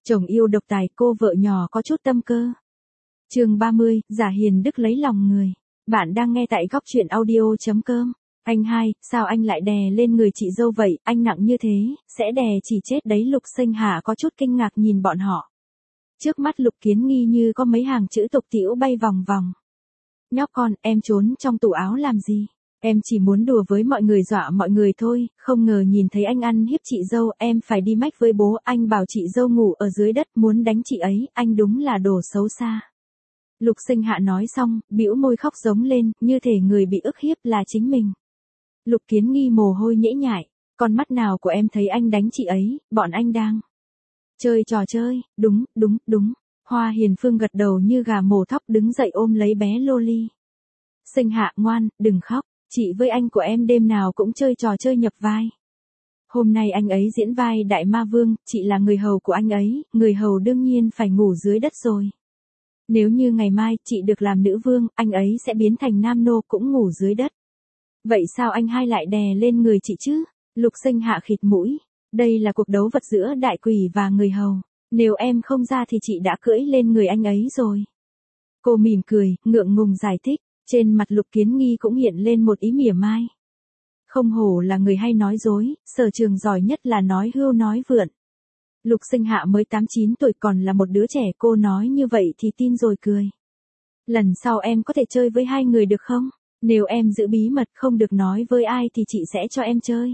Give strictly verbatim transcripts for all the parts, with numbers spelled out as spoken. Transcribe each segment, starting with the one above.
Chồng yêu độc tài, cô vợ nhỏ có chút tâm cơ. Chương ba mươi, giả hiền đức lấy lòng người. Bạn đang nghe tại góc truyện audio chấm com. Anh hai, sao anh lại đè lên người chị dâu vậy, anh nặng như thế, sẽ đè chỉ chết đấy. Lục Sinh Hạ có chút kinh ngạc nhìn bọn họ. Trước mắt Lục Kiến Nghi như có mấy hàng chữ tục tĩu bay vòng vòng. Nhóc con, em trốn trong tủ áo làm gì? Em chỉ muốn đùa với mọi người, dọa mọi người thôi, không ngờ nhìn thấy anh ăn hiếp chị dâu, em phải đi mách với bố, anh bảo chị dâu ngủ ở dưới đất, muốn đánh chị ấy, anh đúng là đồ xấu xa. Lục Sinh Hạ nói xong, bĩu môi khóc giống lên, như thể người bị ức hiếp là chính mình. Lục Kiến Nghi mồ hôi nhễ nhại, con mắt nào của em thấy anh đánh chị ấy, bọn anh đang chơi trò chơi, đúng, đúng, đúng. Hoa Hiền Phương gật đầu như gà mổ thóc, đứng dậy ôm lấy bé Loli. Sinh Hạ ngoan, đừng khóc, chị với anh của em đêm nào cũng chơi trò chơi nhập vai. Hôm nay anh ấy diễn vai Đại Ma Vương, chị là người hầu của anh ấy, người hầu đương nhiên phải ngủ dưới đất rồi. Nếu như ngày mai chị được làm nữ vương, anh ấy sẽ biến thành nam nô cũng ngủ dưới đất. Vậy sao anh hai lại đè lên người chị chứ? Lục Sinh Hạ khịt mũi. Đây là cuộc đấu vật giữa đại quỷ và người hầu. Nếu em không ra thì chị đã cưỡi lên người anh ấy rồi. Cô mỉm cười, ngượng ngùng giải thích. Trên mặt Lục Kiến Nghi cũng hiện lên một ý mỉa mai. Không hổ là người hay nói dối, sở trường giỏi nhất là nói hưu nói vượn. Lục Sinh Hạ mới tám chín tuổi còn là một đứa trẻ, cô nói như vậy thì tin rồi cười. Lần sau em có thể chơi với hai người được không? Nếu em giữ bí mật không được nói với ai thì chị sẽ cho em chơi.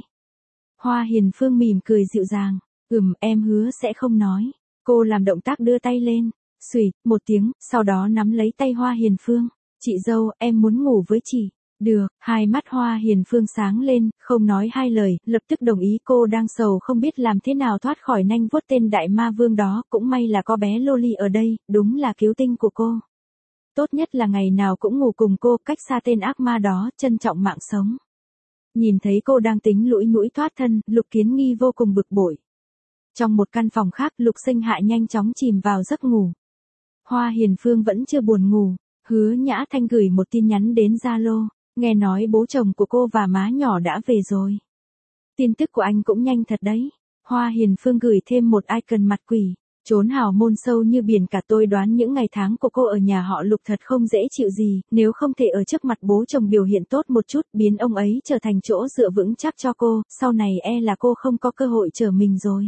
Hoa Hiền Phương mỉm cười dịu dàng. Ừm, em hứa sẽ không nói. Cô làm động tác đưa tay lên. Xùy, một tiếng, sau đó nắm lấy tay Hoa Hiền Phương. Chị dâu, em muốn ngủ với chị. Được, hai mắt Hoa Hiền Phương sáng lên, không nói hai lời, lập tức đồng ý. Cô đang sầu không biết làm thế nào thoát khỏi nanh vuốt tên Đại Ma Vương đó, cũng may là có bé Loli ở đây, đúng là cứu tinh của cô. Tốt nhất là ngày nào cũng ngủ cùng cô, cách xa tên ác ma đó, trân trọng mạng sống. Nhìn thấy cô đang tính lũi nhũi thoát thân, Lục Kiến Nghi vô cùng bực bội. Trong một căn phòng khác, Lục Sinh Hạ nhanh chóng chìm vào giấc ngủ. Hoa Hiền Phương vẫn chưa buồn ngủ. Hứa Nhã Thanh gửi một tin nhắn đến Zalo, nghe nói bố chồng của cô và má nhỏ đã về rồi. Tin tức của anh cũng nhanh thật đấy. Hoa Hiền Phương gửi thêm một icon mặt quỷ, trốn hào môn sâu như biển cả. Tôi đoán những ngày tháng của cô ở nhà họ Lục thật không dễ chịu gì, nếu không thể ở trước mặt bố chồng biểu hiện tốt một chút, biến ông ấy trở thành chỗ dựa vững chắc cho cô, sau này e là cô không có cơ hội trở mình rồi.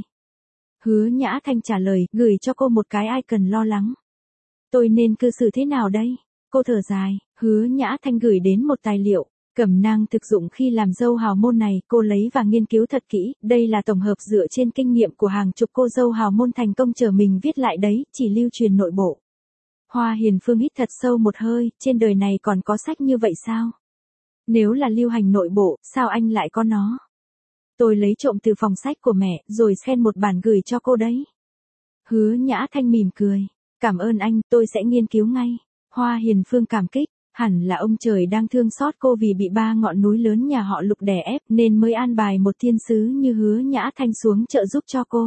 Hứa Nhã Thanh trả lời, gửi cho cô một cái icon lo lắng. Tôi nên cư xử thế nào đây? Cô thở dài, Hứa Nhã Thanh gửi đến một tài liệu, cẩm nang thực dụng khi làm dâu hào môn này, cô lấy và nghiên cứu thật kỹ, đây là tổng hợp dựa trên kinh nghiệm của hàng chục cô dâu hào môn thành công chờ mình viết lại đấy, chỉ lưu truyền nội bộ. Hoa Hiền Phương hít thật sâu một hơi, trên đời này còn có sách như vậy sao? Nếu là lưu hành nội bộ, sao anh lại có nó? Tôi lấy trộm từ phòng sách của mẹ, rồi scan một bản gửi cho cô đấy. Hứa Nhã Thanh mỉm cười, cảm ơn anh, tôi sẽ nghiên cứu ngay. Hoa Hiền Phương cảm kích, hẳn là ông trời đang thương xót cô vì bị ba ngọn núi lớn nhà họ Lục đè ép nên mới an bài một thiên sứ như Hứa Nhã Thanh xuống trợ giúp cho cô.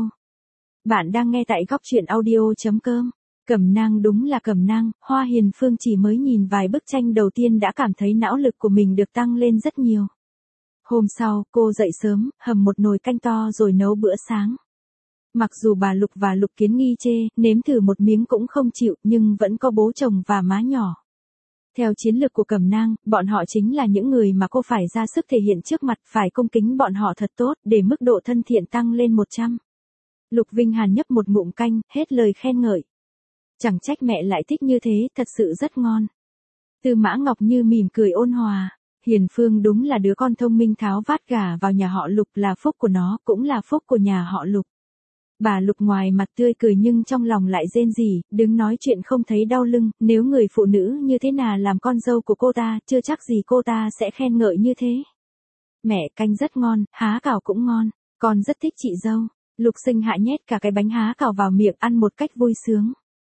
Bạn đang nghe tại góc truyện audio chấm com. Cẩm nang đúng là cẩm nang, Hoa Hiền Phương chỉ mới nhìn vài bức tranh đầu tiên đã cảm thấy não lực của mình được tăng lên rất nhiều. Hôm sau, cô dậy sớm, hầm một nồi canh to rồi nấu bữa sáng. Mặc dù bà Lục và Lục Kiến Nghi chê, nếm thử một miếng cũng không chịu, nhưng vẫn có bố chồng và má nhỏ. Theo chiến lược của Cẩm nang, bọn họ chính là những người mà cô phải ra sức thể hiện trước mặt, phải cung kính bọn họ thật tốt, để mức độ thân thiện tăng lên một trăm. Lục Vinh Hàn nhấp một ngụm canh, hết lời khen ngợi. Chẳng trách mẹ lại thích như thế, thật sự rất ngon. Tư Mã Ngọc Như mỉm cười ôn hòa. Hiền Phương đúng là đứa con thông minh tháo vát gả vào nhà họ Lục, là phúc của nó, cũng là phúc của nhà họ Lục. Bà Lục ngoài mặt tươi cười nhưng trong lòng lại rên rỉ, đứng nói chuyện không thấy đau lưng, nếu người phụ nữ như thế nào làm con dâu của cô ta, chưa chắc gì cô ta sẽ khen ngợi như thế. Mẹ, canh rất ngon, há cảo cũng ngon, con rất thích chị dâu. Lục Sinh Hạ nhét cả cái bánh há cảo vào miệng ăn một cách vui sướng.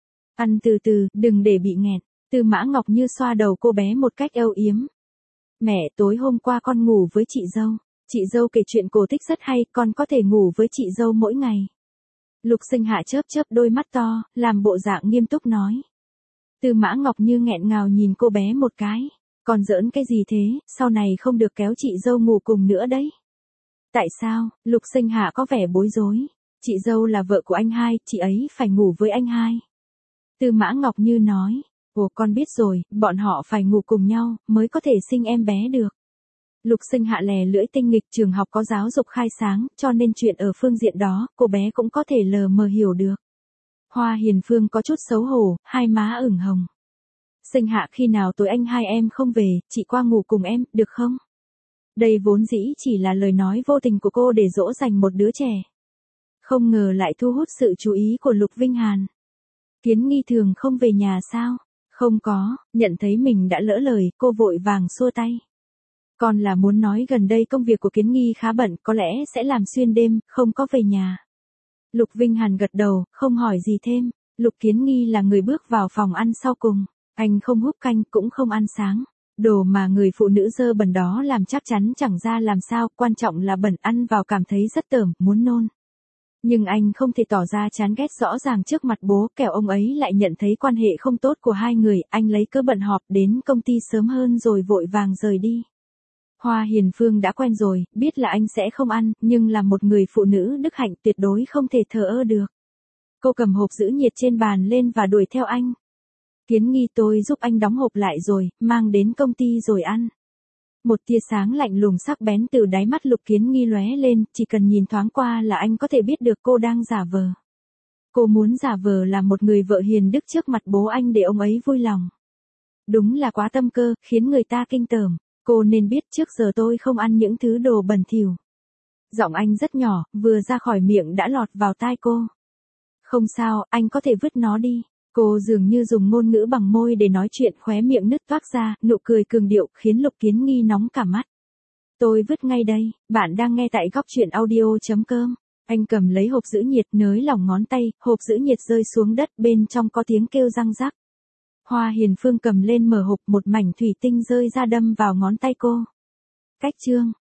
Ăn từ từ, đừng để bị nghẹt. Tư Mã Ngọc Như xoa đầu cô bé một cách âu yếm. Mẹ, tối hôm qua con ngủ với chị dâu. Chị dâu kể chuyện cổ tích rất hay, con có thể ngủ với chị dâu mỗi ngày. Lục Sinh Hạ chớp chớp đôi mắt to, làm bộ dạng nghiêm túc nói. Tư Mã Ngọc Như nghẹn ngào nhìn cô bé một cái. Con giỡn cái gì thế, sau này không được kéo chị dâu ngủ cùng nữa đấy. Tại sao? Lục Sinh Hạ có vẻ bối rối. Chị dâu là vợ của anh hai, chị ấy phải ngủ với anh hai. Tư Mã Ngọc Như nói, ồ con biết rồi, bọn họ phải ngủ cùng nhau, mới có thể sinh em bé được. Lục Sinh hạ lè lưỡi tinh nghịch, trường học có giáo dục khai sáng, cho nên chuyện ở phương diện đó, cô bé cũng có thể lờ mờ hiểu được. Hoa Hiền Phương có chút xấu hổ, hai má ửng hồng. Sinh hạ khi nào tối anh hai em không về, chị qua ngủ cùng em, được không? Đây vốn dĩ chỉ là lời nói vô tình của cô để dỗ dành một đứa trẻ. Không ngờ lại thu hút sự chú ý của Lục Vinh Hàn. Kiến Nghi thường không về nhà sao? Không có, nhận thấy mình đã lỡ lời, cô vội vàng xua tay. Còn là muốn nói gần đây công việc của Kiến Nghi khá bận, có lẽ sẽ làm xuyên đêm, không có về nhà. Lục Vinh Hàn gật đầu, không hỏi gì thêm. Lục Kiến Nghi là người bước vào phòng ăn sau cùng. Anh không húp canh cũng không ăn sáng. Đồ mà người phụ nữ dơ bẩn đó làm chắc chắn chẳng ra làm sao, quan trọng là bẩn ăn vào cảm thấy rất tởm, muốn nôn. Nhưng anh không thể tỏ ra chán ghét rõ ràng trước mặt bố, kẻo ông ấy lại nhận thấy quan hệ không tốt của hai người, anh lấy cớ bận họp đến công ty sớm hơn rồi vội vàng rời đi. Hoa Hiền Phương đã quen rồi, biết là anh sẽ không ăn, nhưng là một người phụ nữ đức hạnh tuyệt đối không thể thờ ơ được. Cô cầm hộp giữ nhiệt trên bàn lên và đuổi theo anh. Kiến Nghi tôi giúp anh đóng hộp lại rồi, mang đến công ty rồi ăn. Một tia sáng lạnh lùng sắc bén từ đáy mắt Lục Kiến Nghi lóe lên, chỉ cần nhìn thoáng qua là anh có thể biết được cô đang giả vờ. Cô muốn giả vờ là một người vợ hiền đức trước mặt bố anh để ông ấy vui lòng. Đúng là quá tâm cơ, khiến người ta kinh tởm. Cô nên biết trước giờ tôi không ăn những thứ đồ bẩn thỉu. Giọng anh rất nhỏ, vừa ra khỏi miệng đã lọt vào tai cô. Không sao, anh có thể vứt nó đi. Cô dường như dùng ngôn ngữ bằng môi để nói chuyện, khóe miệng nứt toác ra, nụ cười cường điệu khiến Lục Kiến Nghi nóng cả mắt. Tôi vứt ngay đây, bạn đang nghe tại góc truyện audio.com. Anh cầm lấy hộp giữ nhiệt, nới lỏng ngón tay, hộp giữ nhiệt rơi xuống đất, bên trong có tiếng kêu răng rắc. Hoa Hiền Phương cầm lên mở hộp, một mảnh thủy tinh rơi ra đâm vào ngón tay cô. Cách chương.